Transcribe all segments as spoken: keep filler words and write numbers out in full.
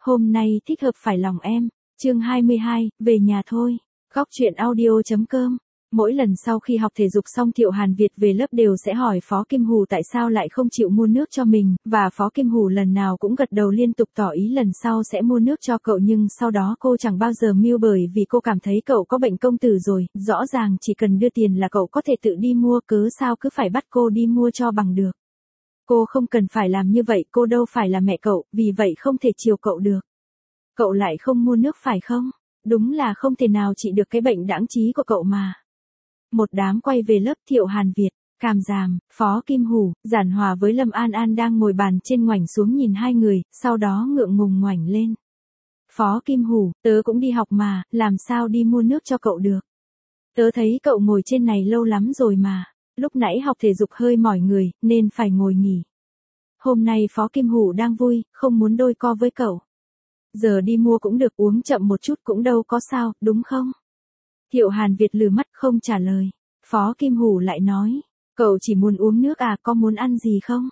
Hôm nay thích hợp phải lòng em, chương hai mươi hai, về nhà thôi. Góc truyện audio.com. Mỗi lần sau khi học thể dục xong Thiệu Hàn Việt về lớp đều sẽ hỏi Phó Kim Hù tại sao lại không chịu mua nước cho mình, và Phó Kim Hù lần nào cũng gật đầu liên tục tỏ ý lần sau sẽ mua nước cho cậu, nhưng sau đó cô chẳng bao giờ mưu, bởi vì cô cảm thấy cậu có bệnh công tử rồi, rõ ràng chỉ cần đưa tiền là cậu có thể tự đi mua, cớ sao cứ phải bắt cô đi mua cho bằng được. Cô không cần phải làm như vậy, cô đâu phải là mẹ cậu, vì vậy không thể chiều cậu được. Cậu lại không mua nước phải không? Đúng là không thể nào trị được cái bệnh đãng trí của cậu mà. Một đám quay về lớp. Thiệu Hàn Việt, Càm Giàm, Phó Kim Hù, Giản Hòa với Lâm An An đang ngồi bàn trên ngoảnh xuống nhìn hai người, sau đó ngượng ngùng ngoảnh lên. Phó Kim Hù, tớ cũng đi học mà, làm sao đi mua nước cho cậu được? Tớ thấy cậu ngồi trên này lâu lắm rồi mà, lúc nãy học thể dục hơi mỏi người, nên phải ngồi nghỉ. Hôm nay Phó Kim Hù đang vui, không muốn đôi co với cậu. Giờ đi mua cũng được, uống chậm một chút cũng đâu có sao, đúng không? Thiệu Hàn Việt lừ mắt không trả lời. Phó Kim Hù lại nói, cậu chỉ muốn uống nước à, có muốn ăn gì không?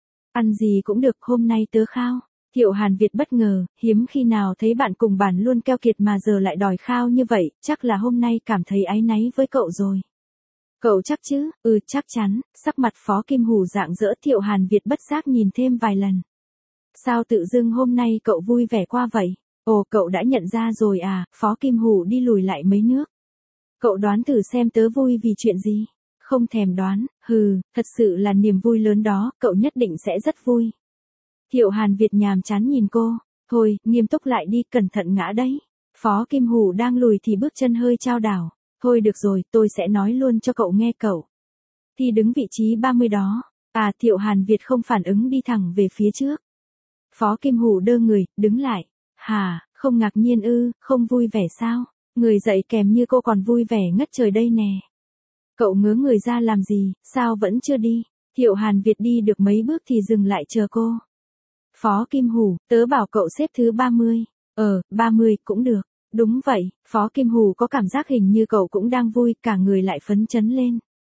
Ăn gì cũng được, hôm nay tớ khao. Thiệu Hàn Việt bất ngờ, hiếm khi nào thấy bạn cùng bàn luôn keo kiệt mà giờ lại đòi khao như vậy, chắc là hôm nay cảm thấy áy náy với cậu rồi. Cậu chắc chứ? Ừ, chắc chắn. Sắc mặt Phó Kim Hù rạng rỡ. Thiệu Hàn Việt bất giác nhìn thêm vài lần. Sao tự dưng hôm nay cậu vui vẻ qua vậy? Ồ, cậu đã nhận ra rồi à? Phó Kim Hù đi lùi lại mấy nước. Cậu đoán thử xem tớ vui vì chuyện gì? Không thèm đoán, hừ, thật sự là niềm vui lớn đó, cậu nhất định sẽ rất vui. Thiệu Hàn Việt nhàm chán nhìn cô, thôi, nghiêm túc lại đi, cẩn thận ngã đấy. Phó Kim Hù đang lùi thì bước chân hơi chao đảo. Thôi được rồi, tôi sẽ nói luôn cho cậu nghe cậu. Thì đứng vị trí ba mươi đó. À, Thiệu Hàn Việt không phản ứng, đi thẳng về phía trước. Phó Kim Hù đơ người, đứng lại. Hà, không ngạc nhiên ư, không vui vẻ sao? Người dậy kèm như cô còn vui vẻ ngất trời đây nè. Cậu ngớ người ra làm gì, sao vẫn chưa đi? Thiệu Hàn Việt đi được mấy bước thì dừng lại chờ cô. Phó Kim Hù, tớ bảo cậu xếp thứ ba mươi. Ờ, ba mươi cũng được. Đúng vậy, Phó Kim Hù có cảm giác hình như cậu cũng đang vui, cả người lại phấn chấn lên.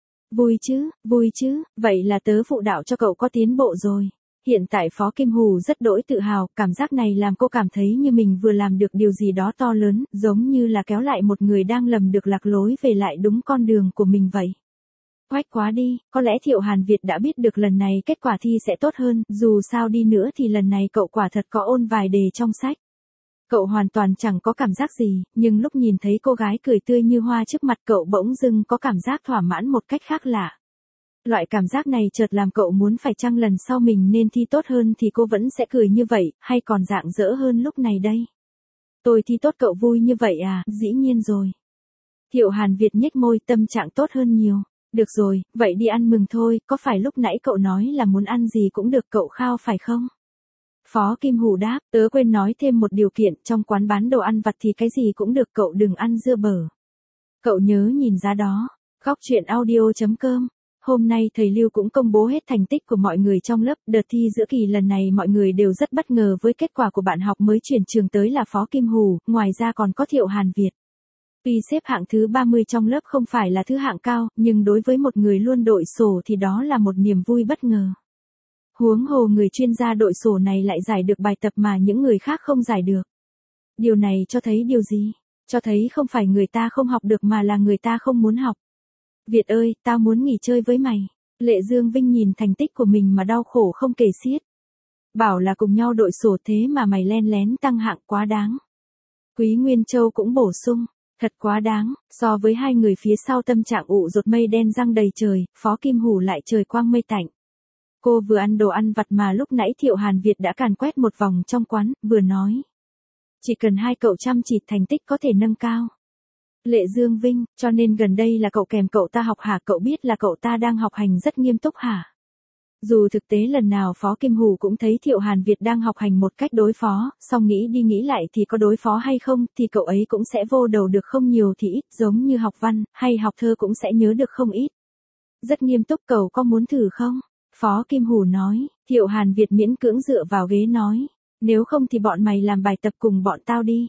Vui chứ, vui chứ, vậy là tớ phụ đạo cho cậu có tiến bộ rồi. Hiện tại Phó Kim Hù rất đỗi tự hào, cảm giác này làm cô cảm thấy như mình vừa làm được điều gì đó to lớn, giống như là kéo lại một người đang lầm được lạc lối về lại đúng con đường của mình vậy. Oách quá đi, có lẽ Thiệu Hàn Việt đã biết được lần này kết quả thi sẽ tốt hơn, dù sao đi nữa thì lần này cậu quả thật có ôn vài đề trong sách. Cậu hoàn toàn chẳng có cảm giác gì, nhưng lúc nhìn thấy cô gái cười tươi như hoa trước mặt cậu bỗng dưng có cảm giác thỏa mãn một cách khác lạ. Loại cảm giác này chợt làm cậu muốn phải chăng lần sau mình nên thi tốt hơn thì cô vẫn sẽ cười như vậy, hay còn rạng rỡ hơn lúc này đây. Tôi thi tốt cậu vui như vậy à, dĩ nhiên rồi. Thiệu Hàn Việt nhếch môi, tâm trạng tốt hơn nhiều. Được rồi, vậy đi ăn mừng thôi, có phải lúc nãy cậu nói là muốn ăn gì cũng được cậu khao phải không? Phó Kim Hù đáp, tớ quên nói thêm một điều kiện, trong quán bán đồ ăn vặt thì cái gì cũng được, cậu đừng ăn dưa bở. Cậu nhớ nhìn giá đó. Góc truyện audio.com. Hôm nay thầy Lưu cũng công bố hết thành tích của mọi người trong lớp, đợt thi giữa kỳ lần này mọi người đều rất bất ngờ với kết quả của bạn học mới chuyển trường tới là Phó Kim Hù, ngoài ra còn có Thiệu Hàn Việt. Tuy xếp hạng thứ ba mươi trong lớp không phải là thứ hạng cao, nhưng đối với một người luôn đội sổ thì đó là một niềm vui bất ngờ. Huống hồ người chuyên gia đội sổ này lại giải được bài tập mà những người khác không giải được. Điều này cho thấy điều gì? Cho thấy không phải người ta không học được mà là người ta không muốn học. Việt ơi, tao muốn nghỉ chơi với mày. Lệ Dương Vinh nhìn thành tích của mình mà đau khổ không kể xiết. Bảo là cùng nhau đội sổ thế mà mày len lén tăng hạng, quá đáng. Quý Nguyên Châu cũng bổ sung, thật quá đáng, so với hai người phía sau tâm trạng ụ rột mây đen răng đầy trời, Phó Kim Hù lại trời quang mây tạnh. Cô vừa ăn đồ ăn vặt mà lúc nãy Thiệu Hàn Việt đã càn quét một vòng trong quán, vừa nói. Chỉ cần hai cậu chăm chỉ thành tích có thể nâng cao. Lệ Dương Vinh, cho nên gần đây là cậu kèm cậu ta học hả? Cậu biết là cậu ta đang học hành rất nghiêm túc hả? Dù thực tế lần nào Phó Kim Hù cũng thấy Thiệu Hàn Việt đang học hành một cách đối phó, song nghĩ đi nghĩ lại thì có đối phó hay không thì cậu ấy cũng sẽ vô đầu được không nhiều thì ít, giống như học văn hay học thơ cũng sẽ nhớ được không ít. Rất nghiêm túc, cậu có muốn thử không? Phó Kim Hù nói. Thiệu Hàn Việt miễn cưỡng dựa vào ghế nói, nếu không thì bọn mày làm bài tập cùng bọn tao đi.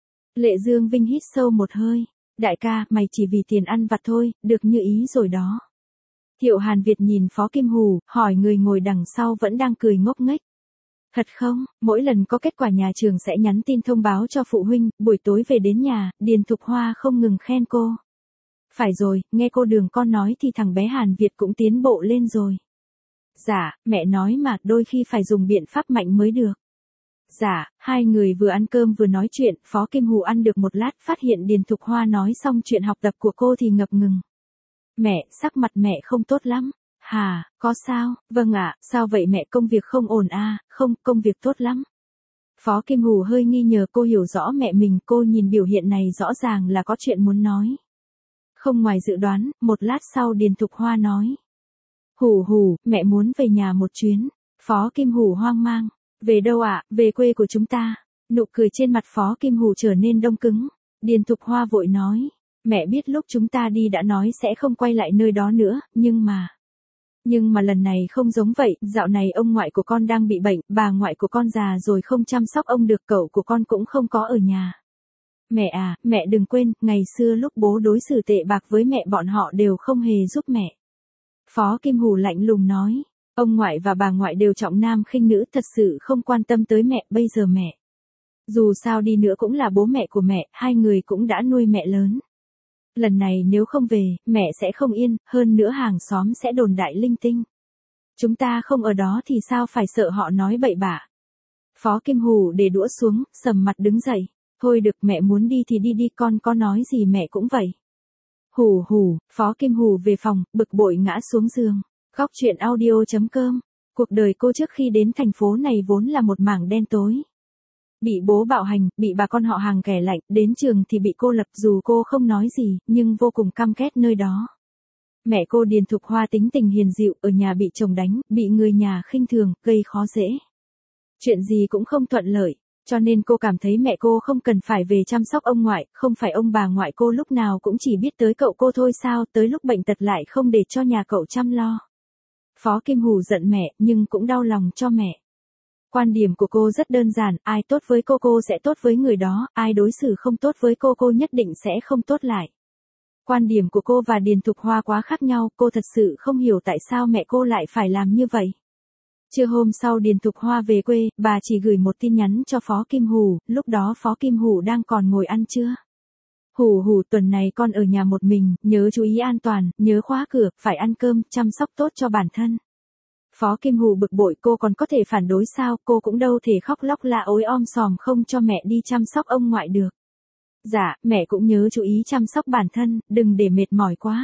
Lệ Dương Vinh hít sâu một hơi. Đại ca, mày chỉ vì tiền ăn vặt thôi, được như ý rồi đó. Thiệu Hàn Việt nhìn Phó Kim Hù, hỏi người ngồi đằng sau vẫn đang cười ngốc nghếch. Thật không, mỗi lần có kết quả nhà trường sẽ nhắn tin thông báo cho phụ huynh, buổi tối về đến nhà, Điền Thục Hoa không ngừng khen cô. Phải rồi, nghe cô Đường con nói thì thằng bé Hàn Việt cũng tiến bộ lên rồi. Dạ, mẹ nói mà, đôi khi phải dùng biện pháp mạnh mới được. Dạ, hai người vừa ăn cơm vừa nói chuyện, Phó Kim Hù ăn được một lát phát hiện Điền Thục Hoa nói xong chuyện học tập của cô thì ngập ngừng. Mẹ, sắc mặt mẹ không tốt lắm. Hà, có sao? Vâng ạ, sao vậy mẹ, công việc không ổn à? Không, công việc tốt lắm. Phó Kim Hù hơi nghi ngờ cô hiểu rõ mẹ mình, cô nhìn biểu hiện này rõ ràng là có chuyện muốn nói. Không ngoài dự đoán, một lát sau Điền Thục Hoa nói. Hù hù, mẹ muốn về nhà một chuyến. Phó Kim Hù hoang mang. Về đâu ạ? À? Về quê của chúng ta. Nụ cười trên mặt Phó Kim Hù trở nên đông cứng. Điền Thục Hoa vội nói. Mẹ biết lúc chúng ta đi đã nói sẽ không quay lại nơi đó nữa, nhưng mà... Nhưng mà lần này không giống vậy, dạo này ông ngoại của con đang bị bệnh, bà ngoại của con già rồi không chăm sóc ông được, cậu của con cũng không có ở nhà. Mẹ à, mẹ đừng quên, ngày xưa lúc bố đối xử tệ bạc với mẹ bọn họ đều không hề giúp mẹ. Phó Kim Hù lạnh lùng nói, ông ngoại và bà ngoại đều trọng nam khinh nữ, thật sự không quan tâm tới mẹ, bây giờ mẹ. Dù sao đi nữa cũng là bố mẹ của mẹ, hai người cũng đã nuôi mẹ lớn. Lần này nếu không về, mẹ sẽ không yên, hơn nữa hàng xóm sẽ đồn đại linh tinh. Chúng ta không ở đó thì sao phải sợ họ nói bậy bạ. Phó Kim Hù để đũa xuống, sầm mặt đứng dậy. Thôi được, mẹ muốn đi thì đi đi, con có nói gì mẹ cũng vậy. Hù hù, Phó Kim Hù về phòng, bực bội ngã xuống giường. Góc truyện audio chấm com. Cuộc đời cô trước khi đến thành phố này vốn là một mảng đen tối. Bị bố bạo hành, bị bà con họ hàng ghẻ lạnh, đến trường thì bị cô lập, dù cô không nói gì, nhưng vô cùng căm ghét nơi đó. Mẹ cô Điền Thục Hoa tính tình hiền dịu, ở nhà bị chồng đánh, bị người nhà khinh thường, gây khó dễ. Chuyện gì cũng không thuận lợi, cho nên cô cảm thấy mẹ cô không cần phải về chăm sóc ông ngoại, không phải ông bà ngoại cô lúc nào cũng chỉ biết tới cậu cô thôi sao, tới lúc bệnh tật lại không để cho nhà cậu chăm lo. Phó Kim Hù giận mẹ, nhưng cũng đau lòng cho mẹ. Quan điểm của cô rất đơn giản, ai tốt với cô cô sẽ tốt với người đó, ai đối xử không tốt với cô cô nhất định sẽ không tốt lại. Quan điểm của cô và Điền Thục Hoa quá khác nhau, cô thật sự không hiểu tại sao mẹ cô lại phải làm như vậy. Trưa hôm sau Điền Thục Hoa về quê, bà chỉ gửi một tin nhắn cho Phó Kim Hù, lúc đó Phó Kim Hù đang còn ngồi ăn trưa. Hù hù, tuần này con ở nhà một mình, nhớ chú ý an toàn, nhớ khóa cửa, phải ăn cơm, chăm sóc tốt cho bản thân. Phó Kim Hù bực bội, cô còn có thể phản đối sao, cô cũng đâu thể khóc lóc la ối om sòm không cho mẹ đi chăm sóc ông ngoại được. Dạ, mẹ cũng nhớ chú ý chăm sóc bản thân, đừng để mệt mỏi quá.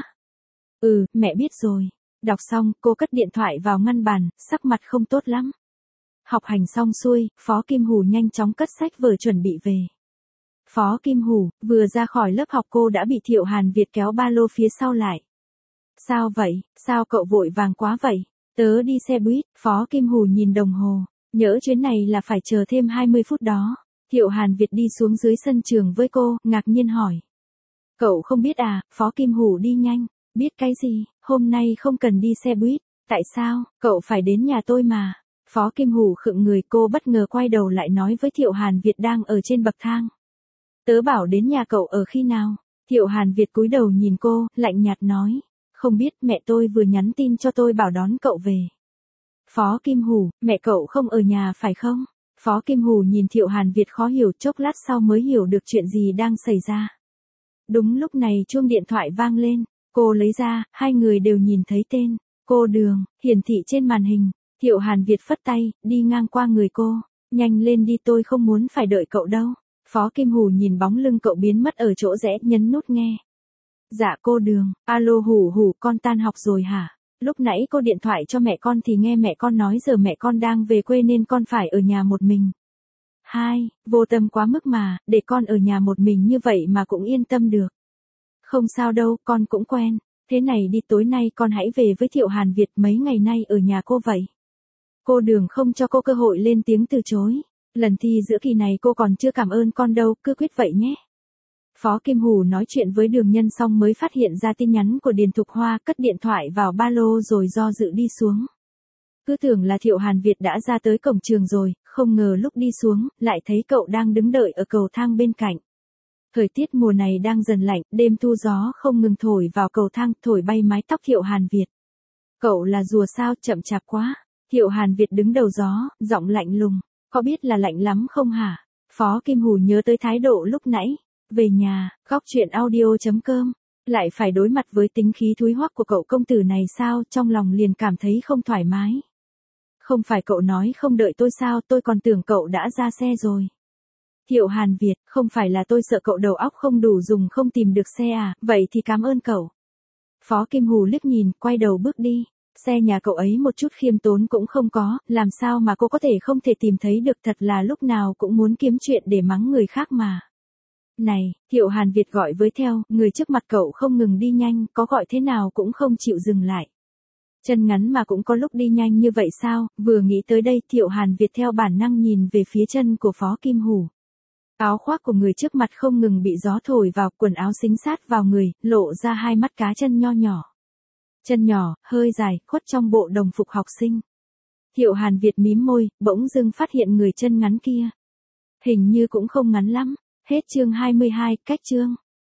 Ừ, mẹ biết rồi. Đọc xong, cô cất điện thoại vào ngăn bàn, sắc mặt không tốt lắm. Học hành xong xuôi, Phó Kim Hù nhanh chóng cất sách vở chuẩn bị về. Phó Kim Hù, vừa ra khỏi lớp học cô đã bị Thiệu Hàn Việt kéo ba lô phía sau lại. Sao vậy, sao cậu vội vàng quá vậy? Tớ đi xe buýt, Phó Kim Hù nhìn đồng hồ, nhỡ chuyến này là phải chờ thêm hai mươi phút đó. Thiệu Hàn Việt đi xuống dưới sân trường với cô, ngạc nhiên hỏi. Cậu không biết à, Phó Kim Hù đi nhanh, biết cái gì, hôm nay không cần đi xe buýt, tại sao, cậu phải đến nhà tôi mà. Phó Kim Hù khựng người, cô bất ngờ quay đầu lại nói với Thiệu Hàn Việt đang ở trên bậc thang. Tớ bảo đến nhà cậu ở khi nào? Thiệu Hàn Việt cúi đầu nhìn cô, lạnh nhạt nói. Không biết, mẹ tôi vừa nhắn tin cho tôi bảo đón cậu về. Phó Kim Hù, mẹ cậu không ở nhà phải không? Phó Kim Hù nhìn Thiệu Hàn Việt khó hiểu, chốc lát sau mới hiểu được chuyện gì đang xảy ra. Đúng lúc này chuông điện thoại vang lên, cô lấy ra, hai người đều nhìn thấy tên, cô Đường, hiển thị trên màn hình. Thiệu Hàn Việt phất tay, đi ngang qua người cô, nhanh lên đi, tôi không muốn phải đợi cậu đâu. Phó Kim Hù nhìn bóng lưng cậu biến mất ở chỗ rẽ, nhấn nút nghe. Dạ cô Đường, alo Hù Hù, con tan học rồi hả? Lúc nãy cô điện thoại cho mẹ con thì nghe mẹ con nói giờ mẹ con đang về quê nên con phải ở nhà một mình. Hai, vô tâm quá mức mà, để con ở nhà một mình như vậy mà cũng yên tâm được. Không sao đâu, con cũng quen. Thế này đi, tối nay con hãy về với Thiệu Hàn Việt, mấy ngày nay ở nhà cô vậy. Cô Đường không cho cô cơ hội lên tiếng từ chối. Lần thi giữa kỳ này cô còn chưa cảm ơn con đâu, cứ quyết vậy nhé. Phó Kim Hù nói chuyện với Đường Nhân xong mới phát hiện ra tin nhắn của Điền Thục Hoa, cất điện thoại vào ba lô rồi do dự đi xuống. Cứ tưởng là Thiệu Hàn Việt đã ra tới cổng trường rồi, không ngờ lúc đi xuống, lại thấy cậu đang đứng đợi ở cầu thang bên cạnh. Thời tiết mùa này đang dần lạnh, đêm thu gió không ngừng thổi vào cầu thang, thổi bay mái tóc Thiệu Hàn Việt. Cậu là rùa sao, chậm chạp quá. Thiệu Hàn Việt đứng đầu gió, giọng lạnh lùng. Có biết là lạnh lắm không hả? Phó Kim Hù nhớ tới thái độ lúc nãy. Về nhà, góc chuyện audio.com. Lại phải đối mặt với tính khí thúi hoắc của cậu công tử này sao, trong lòng liền cảm thấy không thoải mái. Không phải cậu nói không đợi tôi sao, tôi còn tưởng cậu đã ra xe rồi. Thiệu Hàn Việt, không phải là tôi sợ cậu đầu óc không đủ dùng không tìm được xe à, vậy thì cảm ơn cậu. Phó Kim Hù liếc nhìn, quay đầu bước đi. Xe nhà cậu ấy một chút khiêm tốn cũng không có, làm sao mà cô có thể không thể tìm thấy được, thật là lúc nào cũng muốn kiếm chuyện để mắng người khác mà. Này, Thiệu Hàn Việt gọi với theo, người trước mặt cậu không ngừng đi nhanh, có gọi thế nào cũng không chịu dừng lại. Chân ngắn mà cũng có lúc đi nhanh như vậy sao, vừa nghĩ tới đây Thiệu Hàn Việt theo bản năng nhìn về phía chân của Phó Kim Hù. Áo khoác của người trước mặt không ngừng bị gió thổi vào, quần áo xính sát vào người, lộ ra hai mắt cá chân nho nhỏ. Chân nhỏ, hơi dài, khuất trong bộ đồng phục học sinh. Thiệu Hàn Việt mím môi, bỗng dưng phát hiện người chân ngắn kia. Hình như cũng không ngắn lắm. Hết chương hai mươi hai, cách chương.